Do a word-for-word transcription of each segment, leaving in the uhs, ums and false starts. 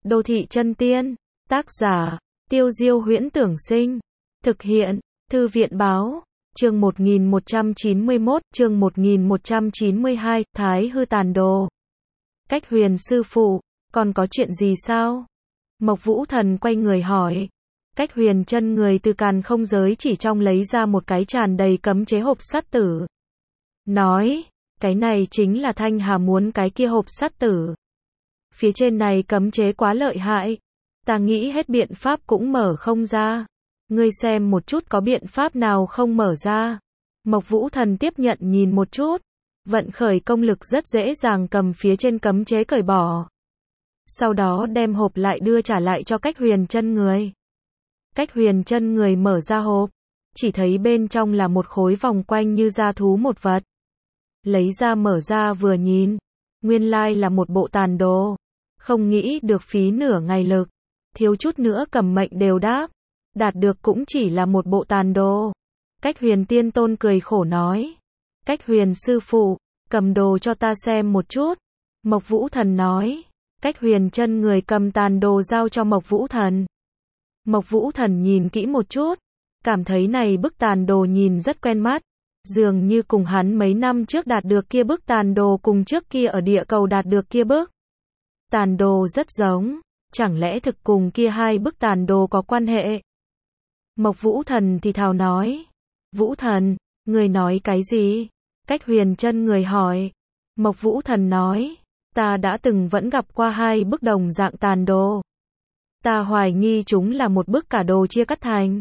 Đô thị chân tiên. Tác giả, Tiêu Diêu Huyễn Tưởng Sinh. Thực hiện, Thư viện Báo. Chương một nghìn một trăm chín mươi mốt, chương một nghìn một trăm chín mươi hai, Thái hư tàn đồ. Cách Huyền sư phụ, còn có chuyện gì sao? Mộc Vũ Thần quay người hỏi. Cách Huyền chân người từ càn không giới chỉ trong lấy ra một cái tràn đầy cấm chế hộp sắt tử. Nói, cái này chính là Thanh Hà muốn cái kia hộp sắt tử. Phía trên này cấm chế quá lợi hại. Ta nghĩ hết biện pháp cũng mở không ra. Ngươi xem một chút có biện pháp nào không mở ra. Mộc Vũ Thần tiếp nhận nhìn một chút. Vận khởi công lực rất dễ dàng cầm phía trên cấm chế cởi bỏ. Sau đó đem hộp lại đưa trả lại cho Cách Huyền chân người. Cách Huyền chân người mở ra hộp. Chỉ thấy bên trong là một khối vòng quanh như da thú một vật. Lấy ra mở ra vừa nhìn. Nguyên lai là một bộ tàn đồ. Không nghĩ được phí nửa ngày lực. Thiếu chút nữa cầm mệnh đều đáp. Đạt được cũng chỉ là một bộ tàn đồ. Cách Huyền tiên tôn cười khổ nói. Cách Huyền sư phụ, cầm đồ cho ta xem một chút. Mộc Vũ Thần nói. Cách Huyền chân người cầm tàn đồ giao cho Mộc Vũ Thần. Mộc Vũ Thần nhìn kỹ một chút. Cảm thấy này bức tàn đồ nhìn rất quen mắt. Dường như cùng hắn mấy năm trước đạt được kia bức tàn đồ cùng trước kia ở địa cầu đạt được kia bức. Tàn đồ rất giống. Chẳng lẽ thực cùng kia hai bức tàn đồ có quan hệ? Mộc Vũ Thần thì thào nói. Vũ Thần, người nói cái gì? Cách Huyền chân người hỏi. Mộc Vũ Thần nói. Ta đã từng vẫn gặp qua hai bức đồng dạng tàn đồ. Ta hoài nghi chúng là một bức cả đồ chia cắt thành.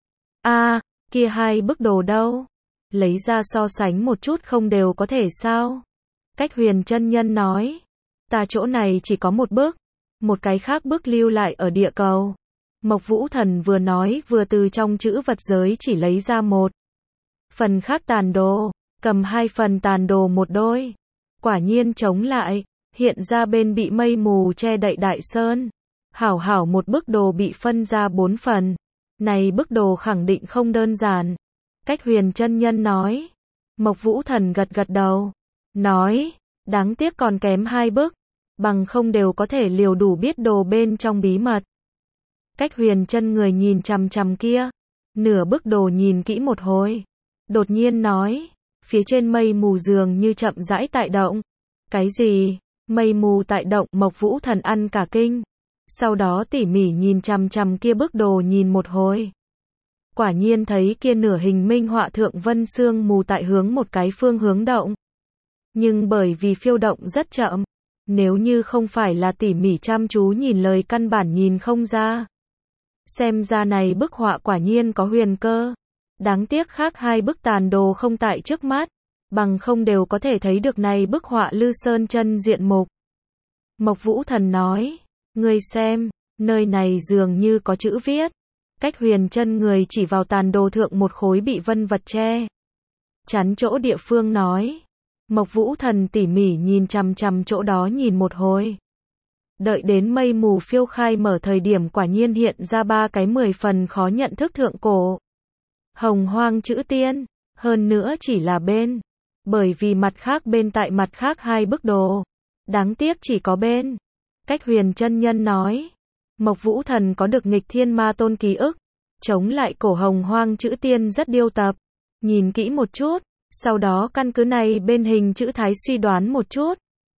A, à, kia hai bức đồ đâu? Lấy ra so sánh một chút không đều có thể sao? Cách Huyền chân nhân nói. Ta chỗ này chỉ có một bức. Một cái khác bức lưu lại ở địa cầu. Mộc Vũ Thần vừa nói vừa từ trong chữ vật giới chỉ lấy ra một phần khác tàn đồ, cầm hai phần tàn đồ một đôi. Quả nhiên chống lại, hiện ra bên bị mây mù che đậy đại sơn. Hảo hảo một bức đồ bị phân ra bốn phần. Này bức đồ khẳng định không đơn giản. Cách Huyền chân nhân nói. Mộc Vũ Thần gật gật đầu. Nói, đáng tiếc còn kém hai bức. Bằng không đều có thể liều đủ biết đồ bên trong bí mật. Cách Huyền chân người nhìn chằm chằm kia. Nửa bức đồ nhìn kỹ một hồi. Đột nhiên nói. Phía trên mây mù dường như chậm rãi tại động. Cái gì? Mây mù tại động. Mộc Vũ Thần ăn cả kinh. Sau đó tỉ mỉ nhìn chằm chằm kia bức đồ nhìn một hồi. Quả nhiên thấy kia nửa hình minh họa thượng vân sương mù tại hướng một cái phương hướng động. Nhưng bởi vì phiêu động rất chậm. Nếu như không phải là tỉ mỉ chăm chú nhìn lời căn bản nhìn không ra. Xem ra này bức họa quả nhiên có huyền cơ. Đáng tiếc khác hai bức tàn đồ không tại trước mắt. Bằng không đều có thể thấy được này bức họa Lư Sơn chân diện mục. Mộc Vũ Thần nói. Ngươi xem, nơi này dường như có chữ viết. Cách Huyền chân người chỉ vào tàn đồ thượng một khối bị vân vật che chắn chỗ địa phương nói. Mộc Vũ Thần tỉ mỉ nhìn chằm chằm chỗ đó nhìn một hồi. Đợi đến mây mù phiêu khai mở thời điểm quả nhiên hiện ra ba cái mười phần khó nhận thức thượng cổ. Hồng hoang chữ tiên, hơn nữa chỉ là bên. Bởi vì mặt khác bên tại mặt khác hai bức đồ. Đáng tiếc chỉ có bên. Cách Huyền chân nhân nói. Mộc Vũ Thần có được nghịch thiên ma tôn ký ức. Chống lại cổ hồng hoang chữ tiên rất điêu tập. Nhìn kỹ một chút. Sau đó căn cứ này bên hình chữ Thái suy đoán một chút.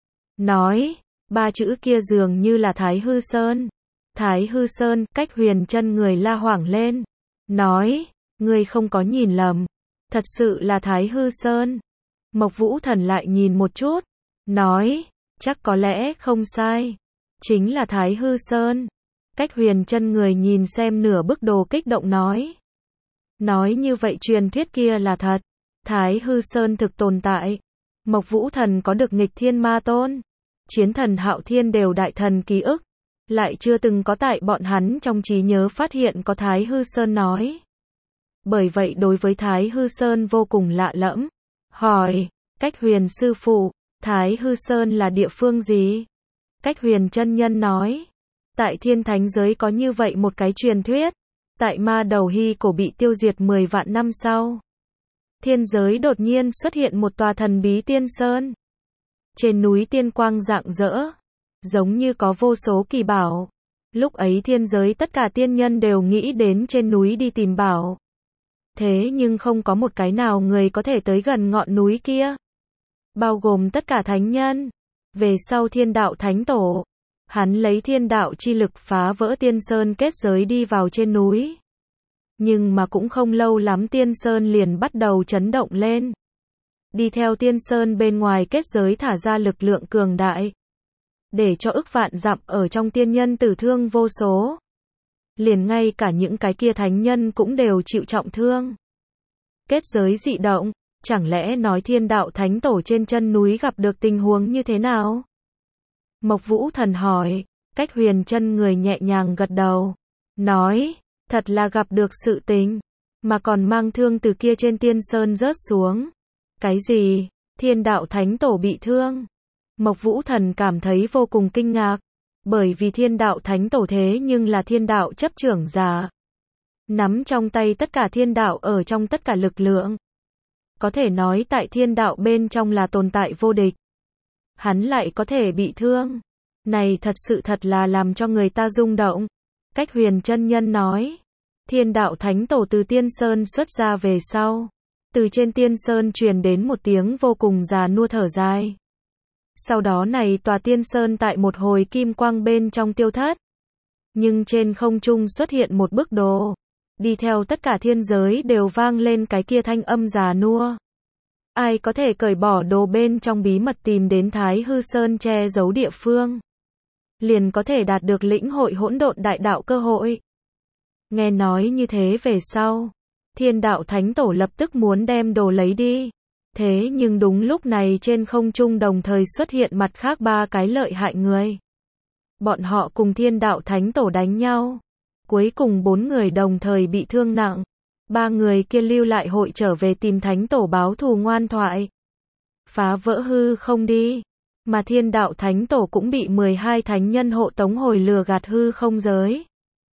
Nói, ba chữ kia dường như là Thái hư sơn. Thái hư sơn, Cách Huyền chân người la hoảng lên. Nói, ngươi không có nhìn lầm. Thật sự là Thái hư sơn. Mộc Vũ Thần lại nhìn một chút. Nói, chắc có lẽ không sai. Chính là Thái hư sơn. Cách Huyền chân người nhìn xem nửa bức đồ kích động nói. Nói như vậy truyền thuyết kia là thật. Thái hư sơn thực tồn tại. Mộc Vũ Thần có được nghịch thiên ma tôn. Chiến thần Hạo Thiên đều đại thần ký ức. Lại chưa từng có tại bọn hắn trong trí nhớ phát hiện có Thái hư sơn nói. Bởi vậy đối với Thái hư sơn vô cùng lạ lẫm. Hỏi, Cách Huyền sư phụ, Thái hư sơn là địa phương gì? Cách Huyền chân nhân nói. Tại thiên thánh giới có như vậy một cái truyền thuyết. Tại ma đầu hy cổ bị tiêu diệt mười vạn năm sau. Thiên giới đột nhiên xuất hiện một tòa thần bí tiên sơn. Trên núi tiên quang rạng rỡ. giống như có vô số kỳ bảo. Lúc ấy thiên giới tất cả tiên nhân đều nghĩ đến trên núi đi tìm bảo. Thế nhưng không có một cái nào người có thể tới gần ngọn núi kia. Bao gồm tất cả thánh nhân. Về sau thiên đạo thánh tổ, hắn lấy thiên đạo chi lực phá vỡ tiên sơn kết giới đi vào trên núi. Nhưng mà cũng không lâu lắm tiên sơn liền bắt đầu chấn động lên. Đi theo tiên sơn bên ngoài kết giới thả ra lực lượng cường đại. Để cho ức vạn dặm ở trong tiên nhân tử thương vô số. Liền ngay cả những cái kia thánh nhân cũng đều chịu trọng thương. Kết giới dị động, chẳng lẽ nói thiên đạo thánh tổ trên chân núi gặp được tình huống như thế nào? Mộc Vũ Thần hỏi, Cách Huyền Chân người nhẹ nhàng gật đầu, nói, thật là gặp được sự tình, mà còn mang thương từ kia trên tiên sơn rớt xuống. Cái gì? Thiên đạo thánh tổ bị thương? Mộc Vũ Thần cảm thấy vô cùng kinh ngạc, bởi vì thiên đạo thánh tổ thế nhưng là thiên đạo chấp trưởng giả. Nắm trong tay tất cả thiên đạo ở trong tất cả lực lượng. Có thể nói tại thiên đạo bên trong là tồn tại vô địch. Hắn lại có thể bị thương. Này thật sự thật là làm cho người ta rung động. Cách Huyền Chân nhân nói. Thiên đạo thánh tổ từ tiên sơn xuất ra về sau. Từ trên tiên sơn truyền đến một tiếng vô cùng già nua thở dài. Sau đó này tòa tiên sơn tại một hồi kim quang bên trong tiêu thất. Nhưng trên không trung xuất hiện một bức đồ. Đi theo tất cả thiên giới đều vang lên cái kia thanh âm già nua. Ai có thể cởi bỏ đồ bên trong bí mật tìm đến Thái Hư Sơn che giấu địa phương, liền có thể đạt được lĩnh hội hỗn độn đại đạo cơ hội. Nghe nói như thế về sau, thiên đạo thánh tổ lập tức muốn đem đồ lấy đi. Thế nhưng đúng lúc này trên không trung đồng thời xuất hiện mặt khác ba cái lợi hại người. Bọn họ cùng thiên đạo thánh tổ đánh nhau. Cuối cùng bốn người đồng thời bị thương nặng. Ba người kia lưu lại hội trở về tìm thánh tổ báo thù ngoan thoại. Phá vỡ hư không đi. Mà thiên đạo thánh tổ cũng bị mười hai thánh nhân hộ tống hồi lừa gạt hư không giới.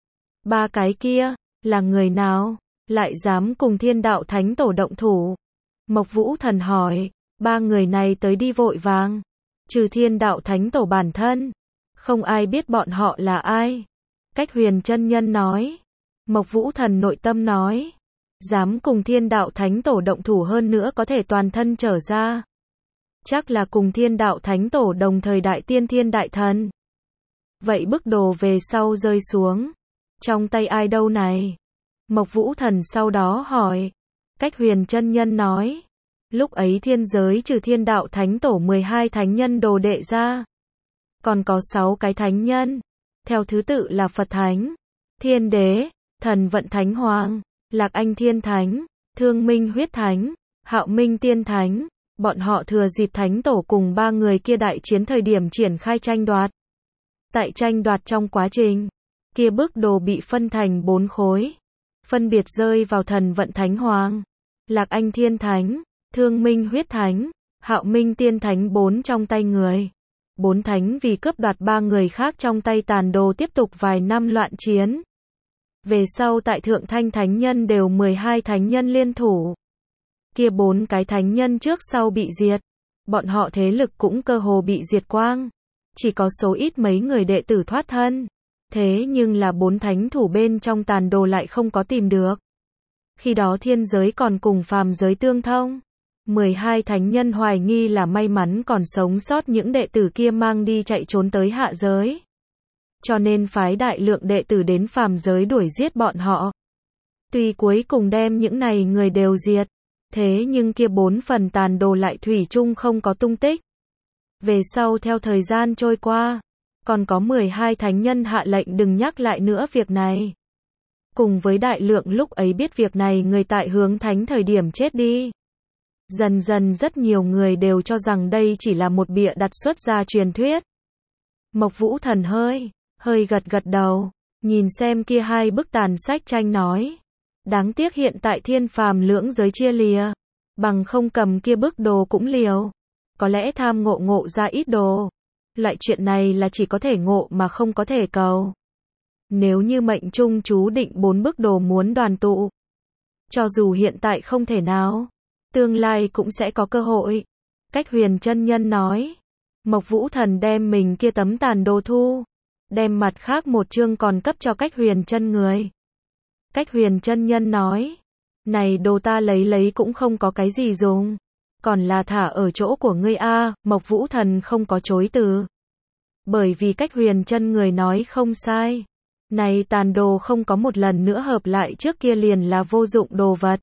Ba cái kia, là người nào? Lại dám cùng thiên đạo thánh tổ động thủ? Mộc Vũ Thần hỏi, ba người này tới đi vội vàng. Trừ thiên đạo thánh tổ bản thân. Không ai biết bọn họ là ai. Cách Huyền Chân nhân nói. Mộc Vũ Thần nội tâm nói. Dám cùng thiên đạo thánh tổ động thủ hơn nữa có thể toàn thân trở ra. Chắc là cùng thiên đạo thánh tổ đồng thời đại tiên thiên đại thần. Vậy bức đồ về sau rơi xuống. Trong tay ai đâu này? Mộc Vũ Thần sau đó hỏi. Cách Huyền Chân nhân nói. Lúc ấy thiên giới trừ thiên đạo thánh tổ mười hai thánh nhân đồ đệ ra. Còn có sáu cái thánh nhân. Theo thứ tự là Phật Thánh, Thiên Đế, Thần Vận Thánh Hoàng, Lạc Anh Thiên Thánh, Thương Minh Huyết Thánh, Hạo Minh Tiên Thánh. Bọn họ thừa dịp thánh tổ cùng ba người kia đại chiến thời điểm triển khai tranh đoạt. Tại tranh đoạt trong quá trình, kia bức đồ bị phân thành bốn khối. Phân biệt rơi vào Thần Vận Thánh Hoàng, Lạc Anh Thiên Thánh, Thương Minh Huyết Thánh, Hạo Minh Tiên Thánh bốn trong tay người. Bốn thánh vì cướp đoạt ba người khác trong tay tàn đồ tiếp tục vài năm loạn chiến. Về sau tại Thượng Thanh Thánh Nhân đều mười hai thánh nhân liên thủ. Kia bốn cái thánh nhân trước sau bị diệt. Bọn họ thế lực cũng cơ hồ bị diệt quang. Chỉ có số ít mấy người đệ tử thoát thân. Thế nhưng là bốn thánh thủ bên trong tàn đồ lại không có tìm được. Khi đó thiên giới còn cùng phàm giới tương thông. mười hai thánh nhân hoài nghi là may mắn còn sống sót những đệ tử kia mang đi chạy trốn tới hạ giới. Cho nên phái đại lượng đệ tử đến phàm giới đuổi giết bọn họ. Tuy cuối cùng đem những này người đều diệt, thế nhưng kia bốn phần tàn đồ lại thủy chung không có tung tích. Về sau theo thời gian trôi qua, còn có mười hai thánh nhân hạ lệnh đừng nhắc lại nữa việc này. Cùng với đại lượng lúc ấy biết việc này người tại hướng thánh thời điểm chết đi. Dần dần rất nhiều người đều cho rằng đây chỉ là một bịa đặt xuất ra truyền thuyết. Mộc Vũ Thần hơi, hơi gật gật đầu, nhìn xem kia hai bức tàn sách tranh nói. Đáng tiếc hiện tại thiên phàm lưỡng giới chia lìa, bằng không cầm kia bức đồ cũng liều. Có lẽ tham ngộ ngộ ra ít đồ. Loại chuyện này là chỉ có thể ngộ mà không có thể cầu. Nếu như mệnh trung chú định bốn bức đồ muốn đoàn tụ. Cho dù hiện tại không thể nào, tương lai cũng sẽ có cơ hội. Cách Huyền Chân nhân nói. Mộc Vũ Thần đem mình kia tấm tàn đồ thu, đem mặt khác một chương còn cấp cho Cách Huyền chân người. Cách Huyền chân nhân nói, này đồ ta lấy lấy cũng không có cái gì dùng, còn là thả ở chỗ của ngươi a. Mộc Vũ Thần không có chối từ, bởi vì Cách Huyền chân người nói không sai, này tàn đồ không có một lần nữa hợp lại trước kia liền là vô dụng đồ vật.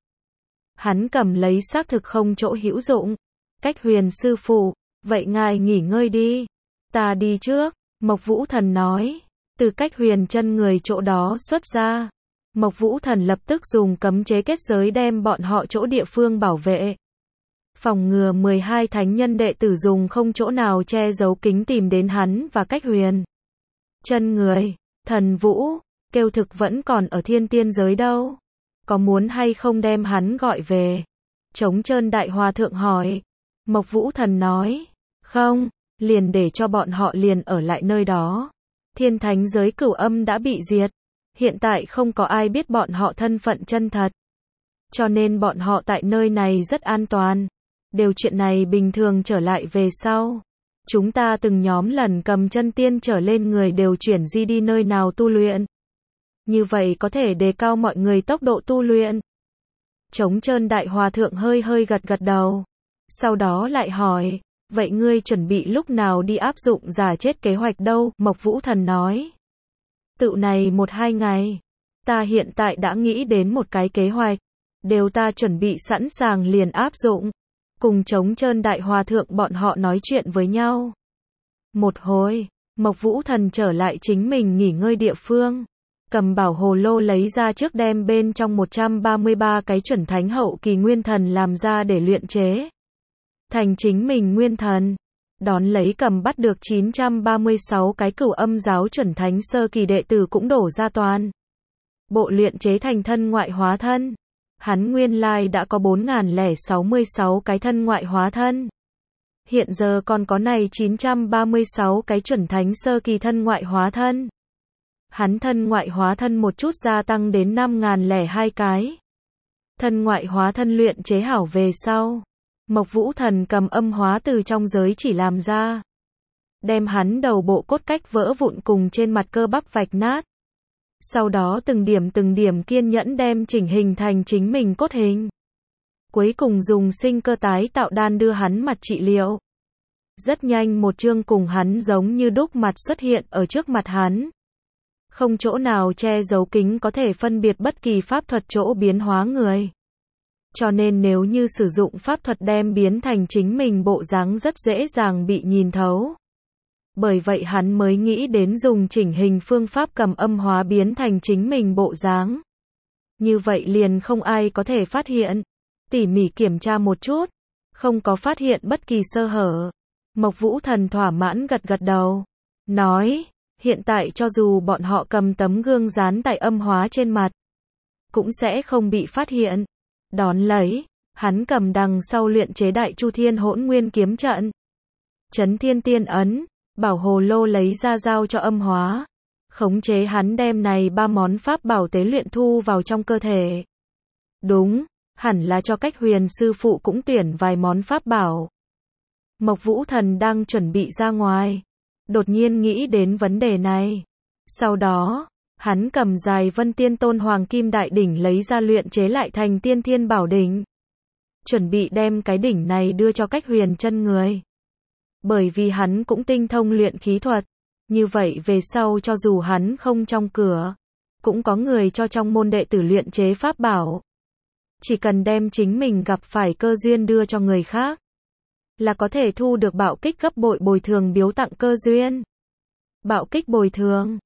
Hắn cầm lấy xác thực không chỗ hữu dụng. Cách Huyền sư phụ, vậy ngài nghỉ ngơi đi, ta đi trước. Mộc Vũ Thần nói, từ Cách Huyền chân người chỗ đó xuất ra. Mộc Vũ Thần lập tức dùng cấm chế kết giới đem bọn họ chỗ địa phương bảo vệ. Phòng ngừa mười hai thánh nhân đệ tử dùng không chỗ nào che giấu kính tìm đến hắn và Cách Huyền chân người. Thần Vũ, kêu thực vẫn còn ở thiên tiên giới đâu, có muốn hay không đem hắn gọi về? Trống Trơn Đại Hòa Thượng hỏi. Mộc Vũ Thần nói, không, liền để cho bọn họ liền ở lại nơi đó. Thiên thánh giới cửu âm đã bị diệt, hiện tại không có ai biết bọn họ thân phận chân thật, cho nên bọn họ tại nơi này rất an toàn. Đều chuyện này bình thường trở lại về sau, chúng ta từng nhóm lần cầm chân tiên trở lên người đều chuyển di đi nơi nào tu luyện. Như vậy có thể đề cao mọi người tốc độ tu luyện. Trống Trơn Đại Hòa Thượng hơi hơi gật gật đầu. Sau đó lại hỏi, vậy ngươi chuẩn bị lúc nào đi áp dụng giả chết kế hoạch đâu? Mộc Vũ Thần nói, tự này một hai ngày, ta hiện tại đã nghĩ đến một cái kế hoạch, đều ta chuẩn bị sẵn sàng liền áp dụng. Cùng Trống Trơn Đại Hòa Thượng bọn họ nói chuyện với nhau. Một hồi, Mộc Vũ Thần trở lại chính mình nghỉ ngơi địa phương, cầm bảo hồ lô lấy ra trước đem bên trong một trăm ba mươi ba cái chuẩn thánh hậu kỳ nguyên thần làm ra để luyện chế thành chính mình nguyên thần. Đón lấy cầm bắt được chín trăm ba mươi sáu cái cửu âm giáo chuẩn thánh sơ kỳ đệ tử cũng đổ ra toàn bộ luyện chế thành thân ngoại hóa thân. Hắn nguyên lai đã có bốn nghìn lẻ sáu mươi sáu cái thân ngoại hóa thân, hiện giờ còn có này chín trăm ba mươi sáu cái chuẩn thánh sơ kỳ thân ngoại hóa thân. Hắn thân ngoại hóa thân một chút gia tăng đến năm nghìn lẻ hai cái. Thân ngoại hóa thân luyện chế hảo về sau, Mộc Vũ Thần cầm âm hóa từ trong giới chỉ làm ra, đem hắn đầu bộ cốt cách vỡ vụn cùng trên mặt cơ bắp vạch nát. Sau đó từng điểm từng điểm kiên nhẫn đem chỉnh hình thành chính mình cốt hình. Cuối cùng dùng sinh cơ tái tạo đan đưa hắn mặt trị liệu. Rất nhanh một chương cùng hắn giống như đúc mặt xuất hiện ở trước mặt hắn. Không chỗ nào che giấu kính có thể phân biệt bất kỳ pháp thuật chỗ biến hóa người. Cho nên nếu như sử dụng pháp thuật đem biến thành chính mình bộ dáng rất dễ dàng bị nhìn thấu. Bởi vậy hắn mới nghĩ đến dùng chỉnh hình phương pháp cầm âm hóa biến thành chính mình bộ dáng. Như vậy liền không ai có thể phát hiện. Tỉ mỉ kiểm tra một chút, không có phát hiện bất kỳ sơ hở. Mộc Vũ Thần thỏa mãn gật gật đầu, nói, hiện tại cho dù bọn họ cầm tấm gương dán tại âm hóa trên mặt, cũng sẽ không bị phát hiện. Đón lấy, hắn cầm đằng sau luyện chế Đại Chu Thiên Hỗn Nguyên kiếm trận, Chấn Thiên Tiên ấn, bảo hồ lô lấy ra giao cho âm hóa, khống chế hắn đem này ba món pháp bảo tế luyện thu vào trong cơ thể. Đúng, hẳn là cho Cách Huyền sư phụ cũng tuyển vài món pháp bảo. Mộc Vũ Thần đang chuẩn bị ra ngoài, đột nhiên nghĩ đến vấn đề này. Sau đó, hắn cầm dài Vân Tiên Tôn Hoàng Kim Đại Đỉnh lấy ra luyện chế lại thành Tiên Thiên Bảo Đỉnh. Chuẩn bị đem cái đỉnh này đưa cho Cách Huyền chân người. Bởi vì hắn cũng tinh thông luyện khí thuật, như vậy về sau cho dù hắn không trong cửa, cũng có người cho trong môn đệ tử luyện chế pháp bảo. Chỉ cần đem chính mình gặp phải cơ duyên đưa cho người khác, là có thể thu được bạo kích gấp bội bồi thường biếu tặng cơ duyên. Bạo kích bồi thường